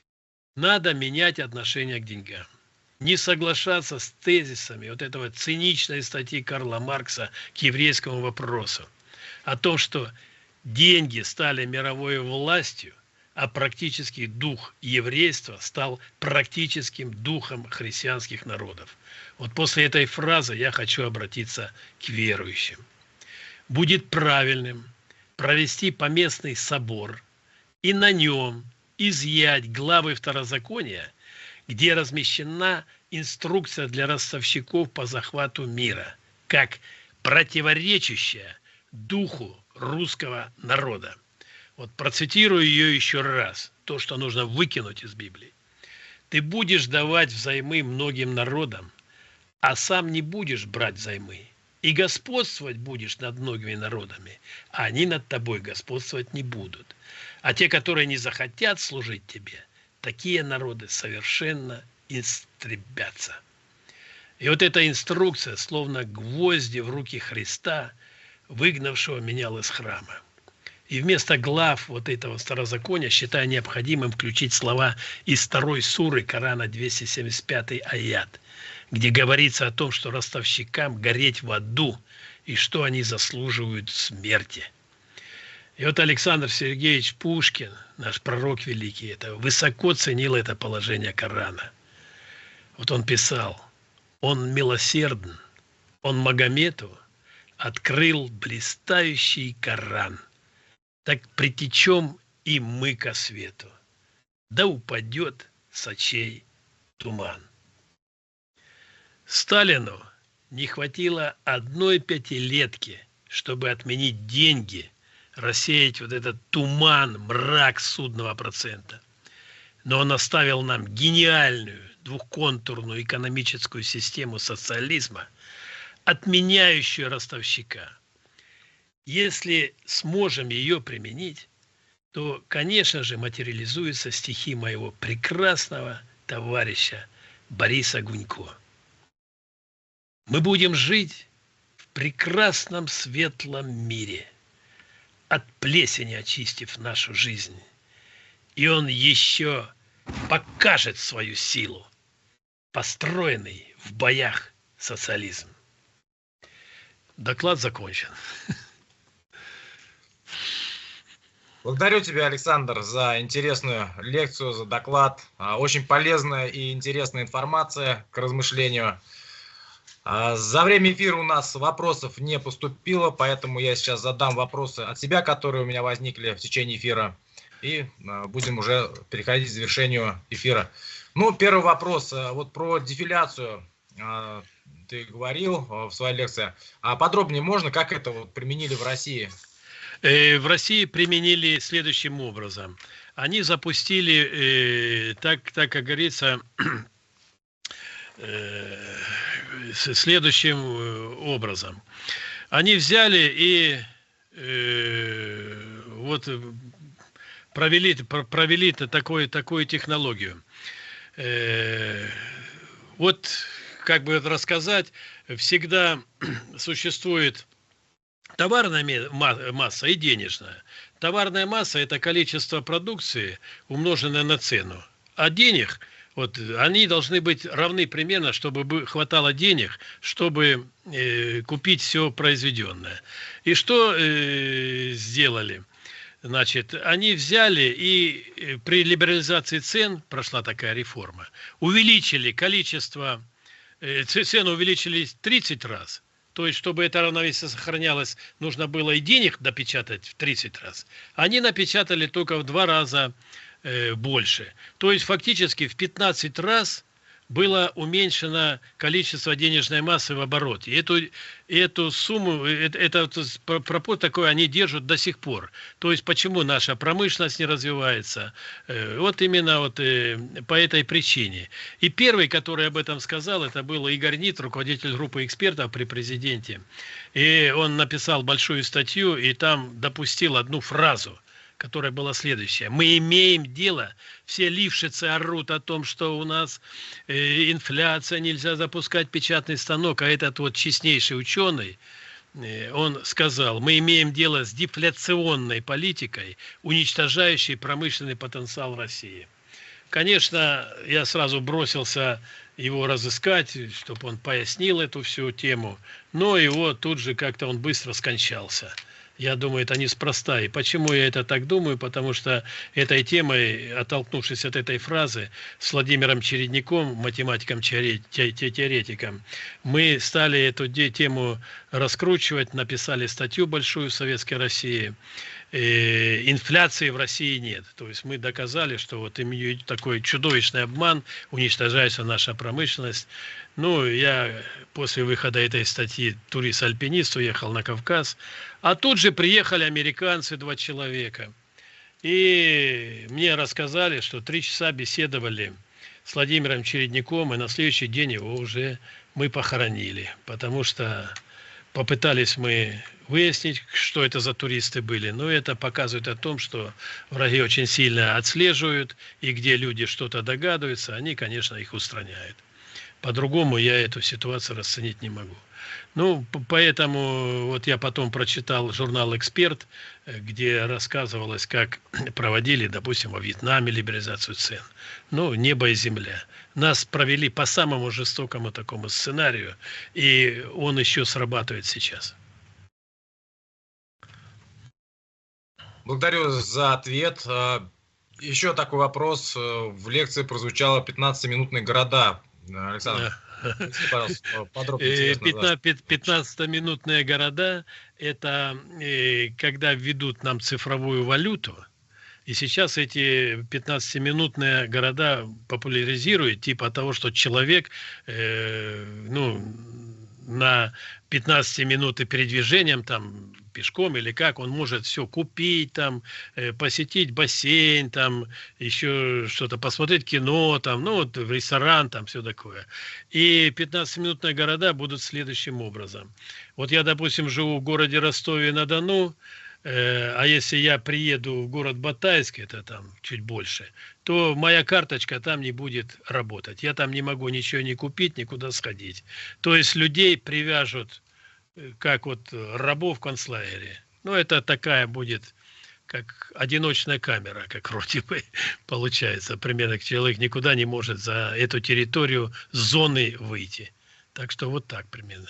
Надо менять отношение к деньгам. Не соглашаться с тезисами вот этого циничной статьи Карла Маркса к еврейскому вопросу о том, что деньги стали мировой властью, а практический дух еврейства стал практическим духом христианских народов. Вот после этой фразы я хочу обратиться к верующим. Будет правильным провести поместный собор и на нем изъять главы Второзакония, где размещена инструкция для ростовщиков по захвату мира, как противоречащая духу русского народа. Вот процитирую ее еще раз, то, что нужно выкинуть из Библии. «Ты будешь давать взаймы многим народам, а сам не будешь брать взаймы, и господствовать будешь над многими народами, а они над тобой господствовать не будут. А те, которые не захотят служить тебе, такие народы совершенно истребятся». И вот эта инструкция, словно гвозди в руки Христа, выгнавшего меня из храма. И вместо глав вот этого Старозакония считаю необходимым включить слова из 2 суры Корана, 275 аят, где говорится о том, что ростовщикам гореть в аду и что они заслуживают смерти. И вот Александр Сергеевич Пушкин, наш пророк великий, высоко ценил это положение Корана. Вот он писал: «Он милосерден, он Магомету открыл блистающий Коран. Так притечем и мы ко свету, да упадет с очей туман». Сталину не хватило 1 пятилетки, чтобы отменить деньги, рассеять вот этот туман, мрак судного процента. Но он оставил нам гениальную двухконтурную экономическую систему социализма, отменяющую ростовщика. Если сможем ее применить, то, конечно же, материализуются стихи моего прекрасного товарища Бориса Гунько. Мы будем жить в прекрасном светлом мире, от плесени очистив нашу жизнь. И он еще покажет свою силу, построенный в боях социализм. Доклад закончен. Благодарю тебя, Александр, за интересную лекцию, за доклад. Очень полезная и интересная информация к размышлению. За время эфира у нас вопросов не поступило, поэтому я сейчас задам вопросы от себя, которые у меня возникли в течение эфира, и будем уже переходить к завершению эфира. Ну, первый вопрос. Вот про дефиляцию ты говорил в своей лекции. А подробнее можно, как это вот применили в России? В России применили следующим образом. Они запустили, так как говорится, следующим образом. Они взяли и вот провели такую технологию. Вот, как бы рассказать, всегда существует товарная масса и денежная. Товарная масса – это количество продукции, умноженное на цену. А денег, вот, они должны быть равны примерно, чтобы хватало денег, чтобы купить все произведенное. И что сделали? Значит, они взяли и при либерализации цен, прошла такая реформа, увеличили количество, цену увеличили 30 раз. То есть, чтобы это равновесие сохранялось, нужно было и денег допечатать в 30 раз. Они напечатали только в 2 раза больше. То есть, фактически в 15 раз было уменьшено количество денежной массы в обороте. Эту сумму, пропорт такой они держат до сих пор. То есть почему наша промышленность не развивается? Вот именно вот по этой причине. И первый, который об этом сказал, это был Игорь Нит, руководитель группы экспертов при президенте. И он написал большую статью и там допустил одну фразу, которая была следующая. Мы имеем дело, все лившицы орут о том, что у нас инфляция, нельзя запускать печатный станок, а этот вот честнейший ученый, он сказал, мы имеем дело с дефляционной политикой, уничтожающей промышленный потенциал России. Конечно, я сразу бросился его разыскать, чтобы он пояснил эту всю тему, но его тут же как-то он быстро скончался. Я думаю, это неспроста. И почему я это так думаю? Потому что этой темой, оттолкнувшись от этой фразы, с Владимиром Чередником, математиком-теоретиком, мы стали эту тему раскручивать, написали статью большую в Советской России. Инфляции в России нет. То есть мы доказали, что вот такой чудовищный обман, уничтожается наша промышленность. Ну, я после выхода этой статьи турист-альпинист уехал на Кавказ, а тут же приехали американцы, 2 человека. И мне рассказали, что 3 часа беседовали с Владимиром Чередником, и на следующий день его уже мы похоронили, потому что попытались мы выяснить, что это за туристы были. Но это показывает о том, что враги очень сильно отслеживают, и где люди что-то догадываются, они, конечно, их устраняют. По-другому я эту ситуацию расценить не могу. Ну, поэтому вот я потом прочитал журнал «Эксперт», где рассказывалось, как проводили, допустим, во Вьетнаме либерализацию цен. Ну, небо и земля. Нас провели по самому жестокому такому сценарию, и он еще срабатывает сейчас. Благодарю за ответ. Еще такой вопрос. В лекции прозвучало 15-минутные города. Александр, пожалуйста, подробнее. 15-минутные города – это когда введут нам цифровую валюту. И сейчас эти 15-минутные города популяризируют, типа того, что человек на 15 минуты передвижением там пешком или как, он может все купить, там, посетить бассейн, там, еще что-то, посмотреть кино, там, ну, вот, в ресторан, там, все такое. И 15-минутные города будут следующим образом. Вот я, допустим, живу в городе Ростове-на-Дону, а если я приеду в город Батайск, это там чуть больше, то моя карточка там не будет работать. Я там не могу ничего не купить, никуда сходить. То есть людей привяжут, как вот рабов в концлагере. Ну, это такая будет, как одиночная камера, как вроде бы получается. Примерно человек никуда не может за эту территорию зоны выйти. Так что вот так примерно.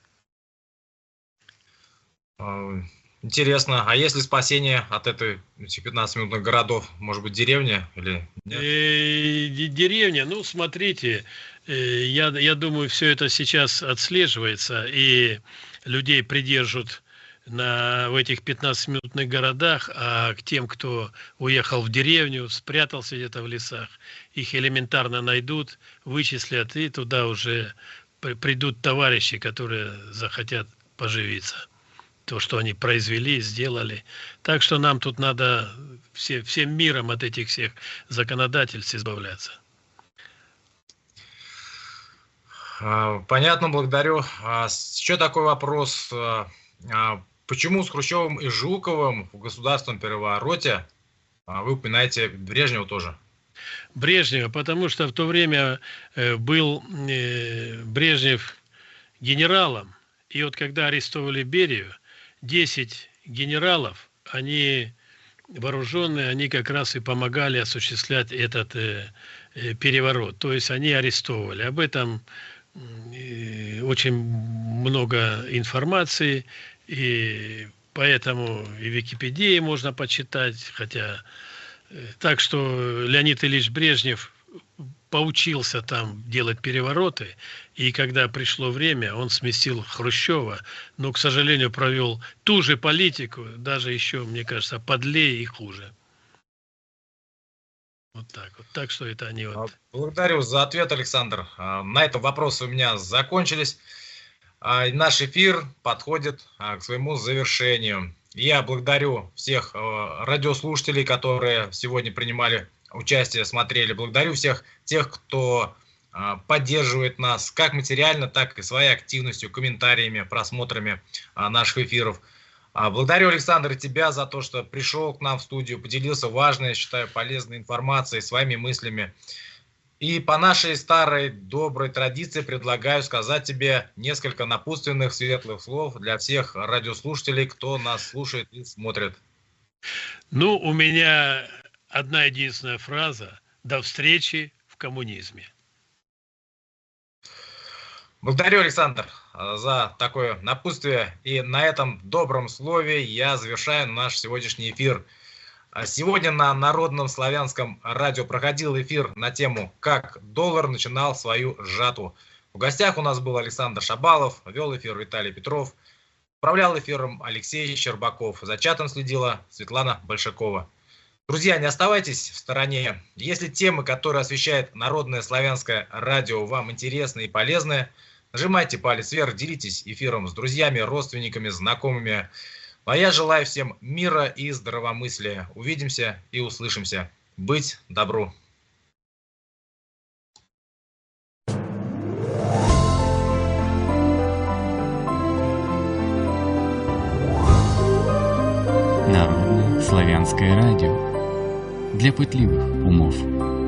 Интересно, а есть ли спасение от этих 15-минутных городов? Может быть, деревня или нет? Деревня, ну, смотрите, я думаю, все это сейчас отслеживается, и людей придержат в этих 15-минутных городах, а к тем, кто уехал в деревню, спрятался где-то в лесах, их элементарно найдут, вычислят, и туда уже придут товарищи, которые захотят поживиться. То, что они произвели, сделали. Так что нам тут надо всем миром от этих всех законодательств избавляться. Понятно, благодарю. Еще такой вопрос. Почему с Хрущевым и Жуковым в государственном перевороте вы упоминаете Брежнева тоже? Брежнева, потому что в то время был Брежнев генералом, и вот когда арестовали Берию, 10 генералов, они вооруженные, они как раз и помогали осуществлять этот переворот. То есть они арестовывали. Об этом очень много информации, и поэтому и в Википедии можно почитать, хотя... Так что Леонид Ильич Брежнев поучился там делать перевороты, и когда пришло время, он сместил Хрущева, но, к сожалению, провел ту же политику, даже еще, мне кажется, подлее и хуже. Вот так вот. Так что это они вот. Благодарю за ответ, Александр. На этом вопросы у меня закончились. Наш эфир подходит к своему завершению. Я благодарю всех радиослушателей, которые сегодня принимали участие, смотрели. Благодарю всех тех, кто поддерживает нас как материально, так и своей активностью, комментариями, просмотрами наших эфиров. Благодарю, Александр, тебя за то, что пришел к нам в студию, поделился важной, я считаю, полезной информацией, своими мыслями. И по нашей старой доброй традиции предлагаю сказать тебе несколько напутственных светлых слов для всех радиослушателей, кто нас слушает и смотрит. Ну, у меня одна единственная фраза: до встречи в коммунизме. Благодарю, Александр, за такое напутствие. И на этом добром слове я завершаю наш сегодняшний эфир. Сегодня на Народном славянском радио проходил эфир на тему «Как доллар начинал свою жатву». В гостях у нас был Александр Шабалов, вел эфир Виталий Петров, управлял эфиром Алексей Щербаков. За чатом следила Светлана Большакова. Друзья, не оставайтесь в стороне. Если темы, которые освещает Народное славянское радио, вам интересны и полезны, нажимайте палец вверх, делитесь эфиром с друзьями, родственниками, знакомыми. А я желаю всем мира и здравомыслия. Увидимся и услышимся. Быть добру. Народное славянское радио. Для пытливых умов.